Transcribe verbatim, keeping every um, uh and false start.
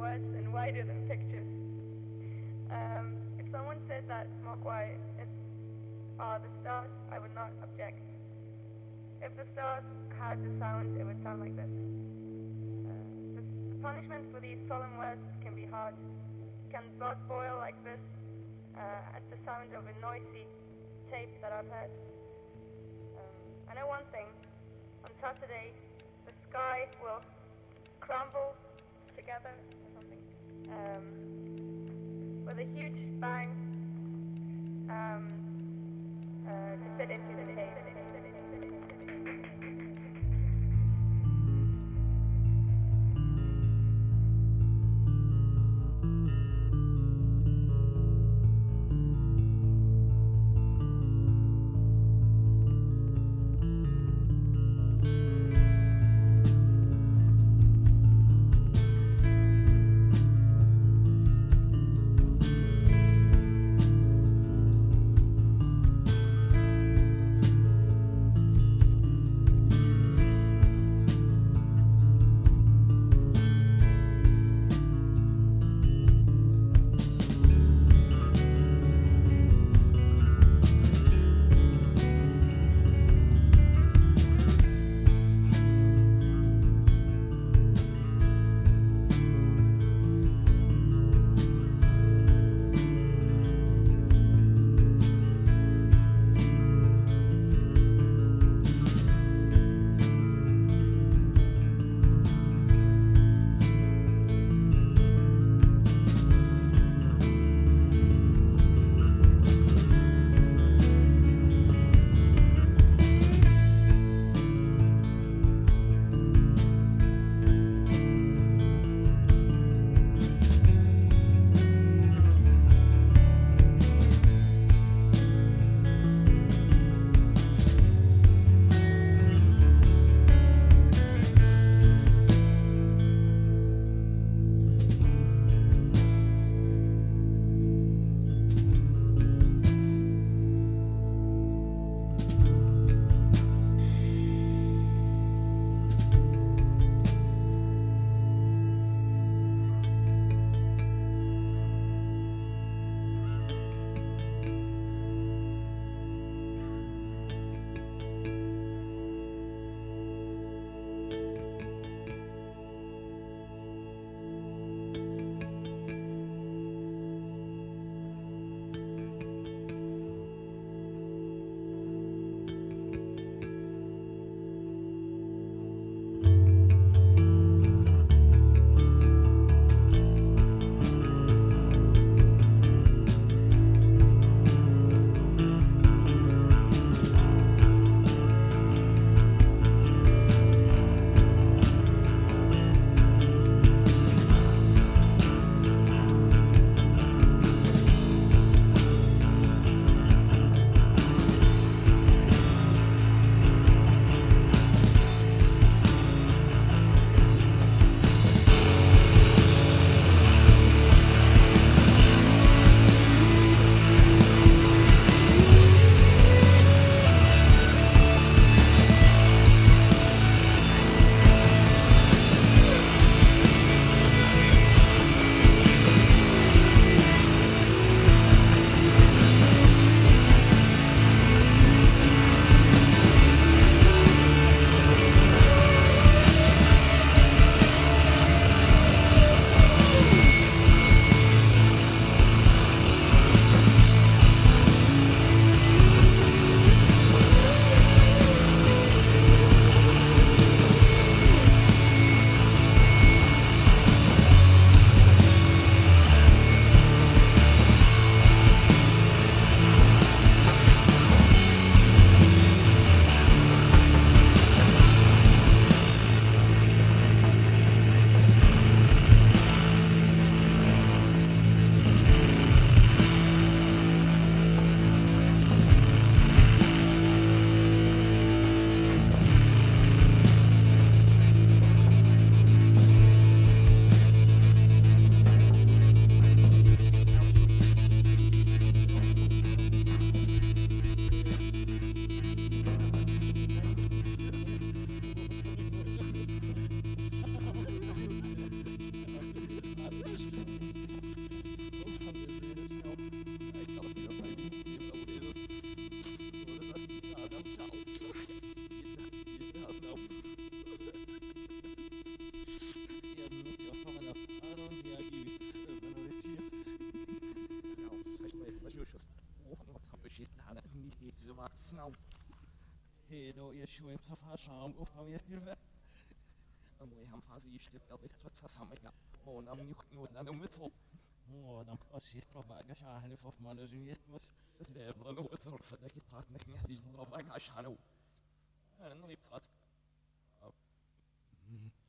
words and wider than pictures. Um, if someone said that Mogwai is, are the stars, I would not object. If the stars had the sound, it would sound like this. Uh, the, the punishment for these solemn words can be hard. Can blood boil like this uh, at the sound of a noisy tape that I've heard? Um, I know one thing. On Saturday, the sky will crumble together or something um, with a huge bang um, uh, to fit into the tape. Hedo je šujem sa fášám, upavětňuje. A můj ham fází ještě tady to co samega. O nám njuchnu na numitvo. O nám asi probaga šáhne v manu zvětmas. Nebo no zorfa taky tak nechně, když probaga šáhnou. No i plat.